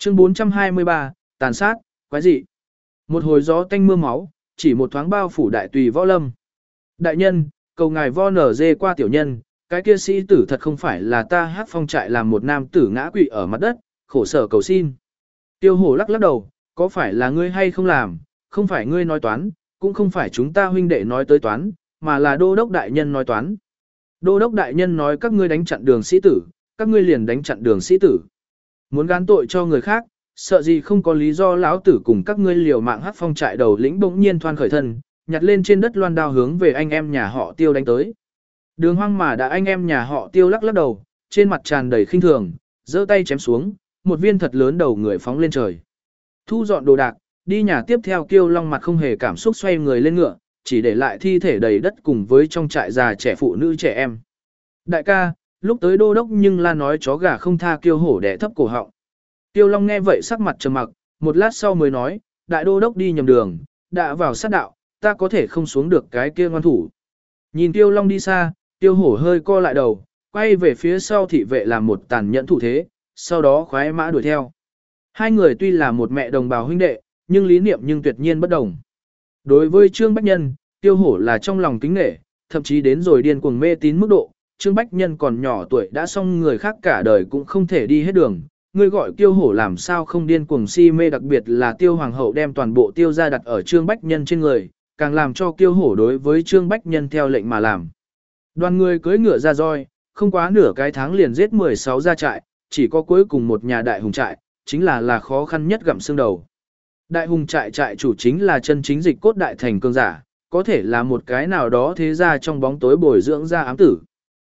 Chương 423, tàn sát, quái dị. Một hồi gió tanh mưa máu, chỉ một thoáng bao phủ đại tùy võ lâm. Đại nhân, cầu ngài vo nở dê qua tiểu nhân, cái kia sĩ tử thật không phải là ta hát phong trại làm một nam tử ngã quỵ ở mặt đất, khổ sở cầu xin. Tiêu hổ lắc lắc đầu, có phải là ngươi hay không làm, không phải ngươi nói toán, cũng không phải chúng ta huynh đệ nói tới toán, mà là đô đốc đại nhân nói toán. Đô đốc đại nhân nói các ngươi đánh chặn đường sĩ tử, các ngươi liền đánh chặn đường sĩ tử. Muốn gán tội cho người khác, sợ gì không có lý do lão tử cùng các ngươi liều mạng hát phong trại đầu lĩnh bỗng nhiên thoan khởi thân, nhặt lên trên đất loan đao hướng về anh em nhà họ Tiêu đánh tới. Đường hoang mà đã anh em nhà họ Tiêu lắc lắc đầu, trên mặt tràn đầy khinh thường, giơ tay chém xuống, một viên thật lớn đầu người phóng lên trời. Thu dọn đồ đạc, đi nhà tiếp theo Kiêu Long mặt không hề cảm xúc xoay người lên ngựa, chỉ để lại thi thể đầy đất cùng với trong trại già trẻ phụ nữ trẻ em. Đại ca, lúc tới đô đốc nhưng la nói chó gà không tha Kiêu hổ đẻ thấp cổ họng. Kiêu Long nghe vậy sắc mặt trầm mặc, một lát sau mới nói, đại đô đốc đi nhầm đường, đã vào sát đạo, ta có thể không xuống được cái kia ngoan thủ. Nhìn Kiêu Long đi xa, Kiêu hổ hơi co lại đầu, quay về phía sau thị vệ làm một tàn nhẫn thủ thế, sau đó khoái mã đuổi theo. Hai người tuy là một mẹ đồng bào huynh đệ, nhưng lý niệm nhưng tuyệt nhiên bất đồng. Đối với Trương Bách Nhân, Tiêu hổ là trong lòng kính nể, thậm chí đến rồi điên cuồng mê tín mức độ. Trương Bách Nhân còn nhỏ tuổi đã xong người khác cả đời cũng không thể đi hết đường. Người gọi Tiêu hổ làm sao không điên cuồng si mê, đặc biệt là Tiêu hoàng hậu đem toàn bộ Tiêu gia đặt ở Trương Bách Nhân trên người, càng làm cho Tiêu hổ đối với Trương Bách Nhân theo lệnh mà làm. Đoàn người cưỡi ngựa ra roi, không quá nửa cái tháng liền giết 16 gia trại, chỉ có cuối cùng một nhà đại hùng trại, chính là khó khăn nhất gặm xương đầu. Đại hùng trại trại chủ chính là chân chính dịch cốt đại thành cương giả, có thể là một cái nào đó thế ra trong bóng tối bồi dưỡng ra ám tử.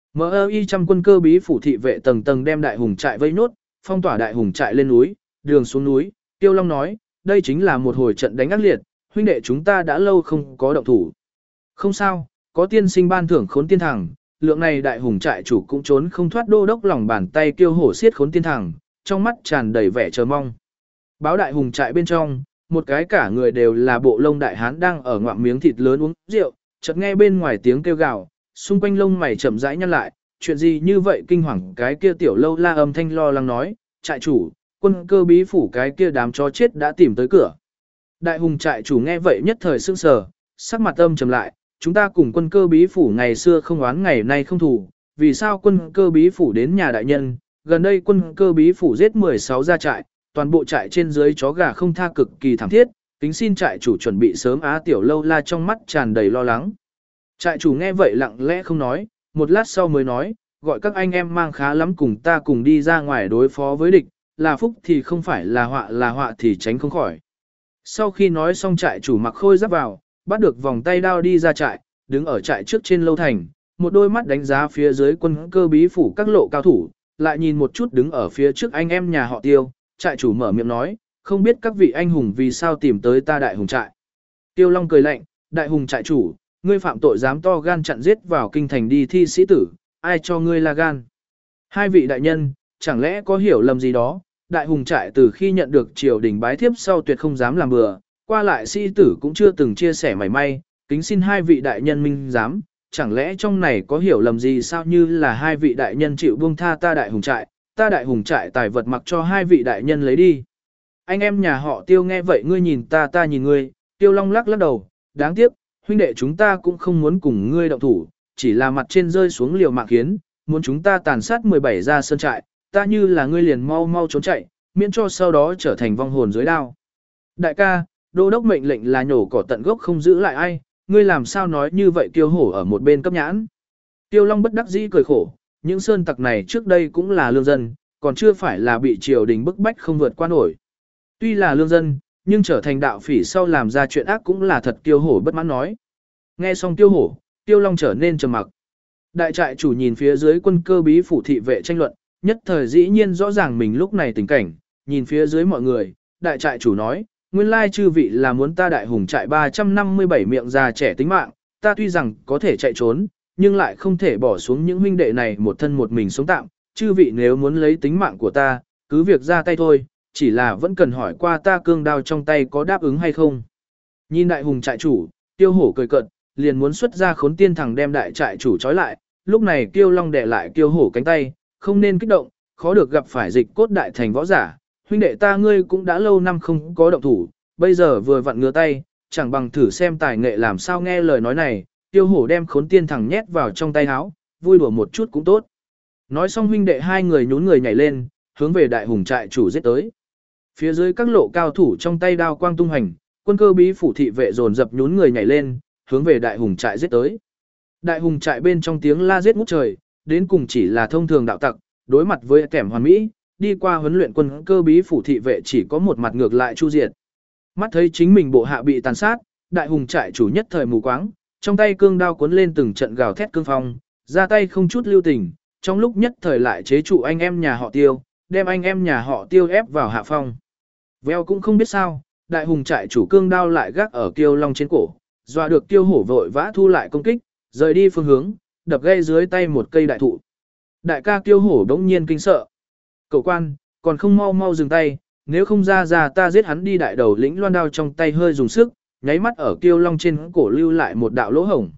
MI trăm quân cơ bí phủ thị vệ tầng tầng đem đại hùng trại vây nốt, phong tỏa đại hùng trại lên núi, đường xuống núi. Tiêu Long nói, đây chính là một hồi trận đánh ác liệt, huynh đệ chúng ta đã lâu không có động thủ. Không sao, có tiên sinh ban thưởng khốn tiên thẳng, lượng này đại hùng trại chủ cũng trốn không thoát đô đốc lòng bàn tay Kiêu hổ xiết khốn tiên thẳng, trong mắt tràn đầy vẻ chờ mong. Báo đại hùng trại bên trong, một cái cả người đều là bộ lông đại hán đang ở ngoạm miếng thịt lớn uống rượu, chợt nghe bên ngoài tiếng kêu gào, xung quanh lông mày chậm rãi nhăn lại, chuyện gì như vậy kinh hoàng. Cái kia tiểu lâu la âm thanh lo lắng nói, trại chủ, quân cơ bí phủ cái kia đám chó chết đã tìm tới cửa. Đại hùng trại chủ nghe vậy nhất thời sững sờ, sắc mặt âm trầm lại, chúng ta cùng quân cơ bí phủ ngày xưa không oán ngày nay không thù, vì sao quân cơ bí phủ đến nhà đại nhân, gần đây quân cơ bí phủ giết 16 gia trại, toàn bộ trại trên dưới chó gà không tha, cực kỳ thảm thiết, kính xin trại chủ chuẩn bị sớm. Tiểu lâu la trong mắt tràn đầy lo lắng. Trại chủ nghe vậy lặng lẽ không nói, một lát sau mới nói, gọi các anh em mang khá lắm cùng ta cùng đi ra ngoài đối phó với địch, là phúc thì không phải là họa thì tránh không khỏi. Sau khi nói xong trại chủ mặc khôi giáp vào, bắt được vòng tay đao đi ra trại, đứng ở trại trước trên lâu thành, một đôi mắt đánh giá phía dưới quân cơ bí phủ các lộ cao thủ, lại nhìn một chút đứng ở phía trước anh em nhà họ Tiêu, trại chủ mở miệng nói, không biết các vị anh hùng vì sao tìm tới ta đại hùng trại. Tiêu Long cười lạnh, đại hùng trại chủ, ngươi phạm tội dám to gan chặn giết vào kinh thành đi thi sĩ tử, ai cho ngươi là gan. Hai vị đại nhân, chẳng lẽ có hiểu lầm gì đó, đại hùng trại từ khi nhận được triều đình bái thiếp sau tuyệt không dám làm bừa, qua lại sĩ tử cũng chưa từng chia sẻ mảy may, kính xin hai vị đại nhân minh giám, chẳng lẽ trong này có hiểu lầm gì sao, như là hai vị đại nhân chịu buông tha ta đại hùng trại tài vật mặc cho hai vị đại nhân lấy đi. Anh em nhà họ Tiêu nghe vậy, ngươi nhìn ta, ta nhìn ngươi. Tiêu Long lắc lắc đầu, đáng tiếc, huynh đệ chúng ta cũng không muốn cùng ngươi động thủ, chỉ là mặt trên rơi xuống liều mạng khiến, muốn chúng ta tàn sát 17 gia sơn trại, ta như là ngươi liền mau mau trốn chạy, miễn cho sau đó trở thành vong hồn dưới đao. Đại ca, đô đốc mệnh lệnh là nhổ cỏ tận gốc không giữ lại ai, ngươi làm sao nói như vậy. Kiêu hổ ở một bên cấp nhãn. Tiêu Long bất đắc dĩ cười khổ, những sơn tặc này trước đây cũng là lương dân, còn chưa phải là bị triều đình bức bách không vượt qua nổi. Tuy là lương dân, nhưng trở thành đạo phỉ sau làm ra chuyện ác cũng là thật. Kiêu hổ bất mãn nói. Nghe xong Tiêu hổ, Tiêu Long trở nên trầm mặc. Đại trại chủ nhìn phía dưới quân cơ bí phủ thị vệ tranh luận, nhất thời dĩ nhiên rõ ràng mình lúc này tình cảnh, nhìn phía dưới mọi người, đại trại chủ nói, nguyên lai chư vị là muốn ta đại hùng trại 357 miệng già trẻ tính mạng, ta tuy rằng có thể chạy trốn, nhưng lại không thể bỏ xuống những huynh đệ này một thân một mình sống tạm, chư vị nếu muốn lấy tính mạng của ta, cứ việc ra tay thôi, chỉ là vẫn cần hỏi qua ta cương đao trong tay có đáp ứng hay không. Nhìn đại hùng trại chủ, Tiêu hổ cười cợt, liền muốn xuất ra khốn tiên thẳng đem đại trại chủ trói lại, lúc này Kiêu Long đè lại Tiêu hổ cánh tay, không nên kích động, khó được gặp phải dịch cốt đại thành võ giả, Huynh đệ ta ngươi cũng đã lâu năm không có động thủ, bây giờ vừa vặn ngửa tay, chẳng bằng thử xem tài nghệ làm sao nghe lời nói này, Tiêu Hổ đem Khốn Tiên thẳng nhét vào trong tay áo, vui đùa một chút cũng tốt. Nói xong huynh đệ hai người nhún người nhảy lên, hướng về đại hùng trại chủ giết tới. Phía dưới các lộ cao thủ trong tay đao quang tung hành, quân cơ bí phủ thị vệ dồn dập nhún người nhảy lên, hướng về đại hùng trại giết tới. Đại hùng trại bên trong tiếng la giết ngút trời, đến cùng chỉ là thông thường đạo tặc, đối mặt với kẻm hoàn mỹ, đi qua huấn luyện quân cơ bí phủ thị vệ chỉ có một mặt ngược lại chu diệt. Mắt thấy chính mình bộ hạ bị tàn sát, đại hùng trại chủ nhất thời mù quáng, trong tay cương đao cuốn lên từng trận gào thét cương phong, ra tay không chút lưu tình, trong lúc nhất thời lại chế trụ anh em nhà họ Tiêu, đem anh em nhà họ Tiêu ép vào hạ phong. Vèo cũng không biết sao, đại hùng trại chủ cương đao lại gác ở Kiêu Long trên cổ, dọa được Tiêu Hổ vội vã thu lại công kích, rời đi phương hướng, đập gây dưới tay một cây đại thụ. Đại ca Tiêu Hổ đống nhiên kinh sợ. Cậu quan, còn không mau mau dừng tay, nếu không ra ta giết hắn đi. Đại đầu lĩnh loan đao trong tay hơi dùng sức, nháy mắt ở Kiêu Long trên cổ lưu lại một đạo lỗ hổng.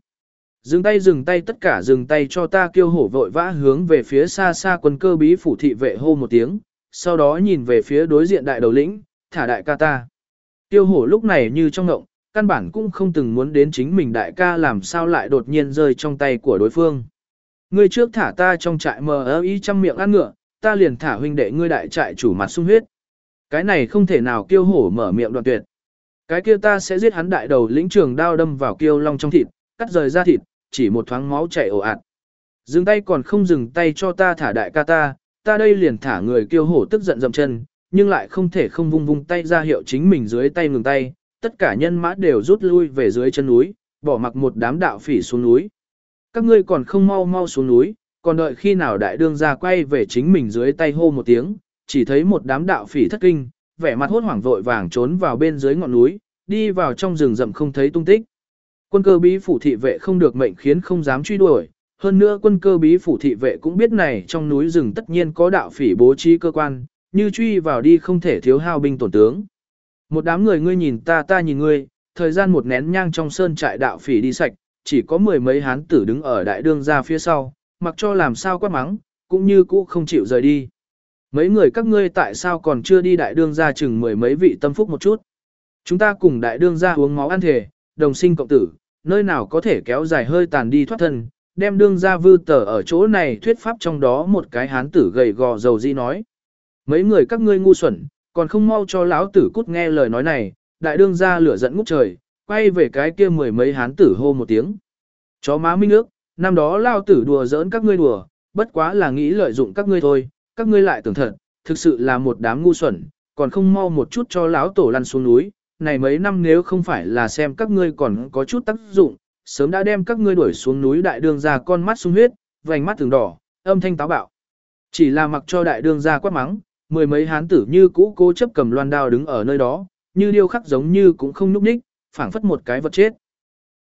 Dừng tay tất cả dừng tay cho ta. Kiêu Hổ vội vã hướng về phía xa xa quân cơ bí phủ thị vệ hô một tiếng, sau đó nhìn về phía đối diện đại đầu lĩnh, thả đại ca ta. Kiêu Hổ lúc này như trong ngộng, căn bản cũng không từng muốn đến chính mình đại ca làm sao lại đột nhiên rơi trong tay của đối phương. Ngươi trước thả ta trong trại mờ ý trăm miệng ăn ngựa, ta liền thả huynh đệ ngươi đại trại chủ mặt sung huyết. Cái này không thể nào. Kiêu Hổ mở miệng đoạn tuyệt. Cái kia ta sẽ giết hắn. Đại đầu lĩnh trường đao đâm vào Kiêu Long trong thịt, cắt rời ra thịt, chỉ một thoáng máu chảy ồ ạt. Dừng tay còn không dừng tay cho ta thả đại ca ta đây liền thả người. Kiêu Hổ tức giận dậm chân, nhưng lại không thể không vung tay ra hiệu chính mình dưới tay ngừng tay, tất cả nhân mã đều rút lui về dưới chân núi, bỏ mặc một đám đạo phỉ xuống núi. Các ngươi còn không mau mau xuống núi, còn đợi khi nào đại đương gia quay về chính mình dưới tay hô một tiếng, chỉ thấy một đám đạo phỉ thất kinh, vẻ mặt hốt hoảng vội vàng trốn vào bên dưới ngọn núi, đi vào trong rừng rậm không thấy tung tích. Quân cơ bí phủ thị vệ không được mệnh khiến không dám truy đuổi, hơn nữa quân cơ bí phủ thị vệ cũng biết này trong núi rừng tất nhiên có đạo phỉ bố trí cơ quan, như truy vào đi không thể thiếu hao binh tổn tướng. Một đám người ngươi nhìn ta nhìn ngươi, thời gian một nén nhang trong sơn trại đạo phỉ đi sạch, chỉ có mười mấy hán tử đứng ở đại đương gia phía sau, mặc cho làm sao quát mắng, cũng như cũ không chịu rời đi. Mấy người các ngươi tại sao còn chưa đi? Đại đương gia chừng mười mấy vị tâm phúc một chút. Chúng ta cùng đại đương gia uống máu ăn thề, đồng sinh cộng tử, nơi nào có thể kéo dài hơi tàn đi thoát thân, đem đương gia vư tờ ở chỗ này thuyết pháp. Trong đó một cái hán tử gầy gò dầu dĩ nói. Mấy người các ngươi ngu xuẩn, còn không mau cho lão tử cút. Nghe lời nói này, đại đương gia lửa giận ngút trời, quay về cái kia mười mấy hán tử hô một tiếng. Chó má minh ước, năm đó lao tử đùa giỡn các ngươi đùa, bất quá là nghĩ lợi dụng các ngươi thôi, các ngươi lại tưởng thật, thực sự là một đám ngu xuẩn, còn không mau một chút cho lão tổ lăn xuống núi. Này mấy năm nếu không phải là xem các ngươi còn có chút tác dụng, sớm đã đem các ngươi đuổi xuống núi. Đại đương gia con mắt sung huyết, vành mắt thường đỏ, âm thanh táo bạo. Chỉ là mặc cho đại đương gia quát mắng, mười mấy hán tử như cũ cố chấp cầm loan đao đứng ở nơi đó, như điêu khắc giống như cũng không nhúc nhích, phảng phất một cái vật chết.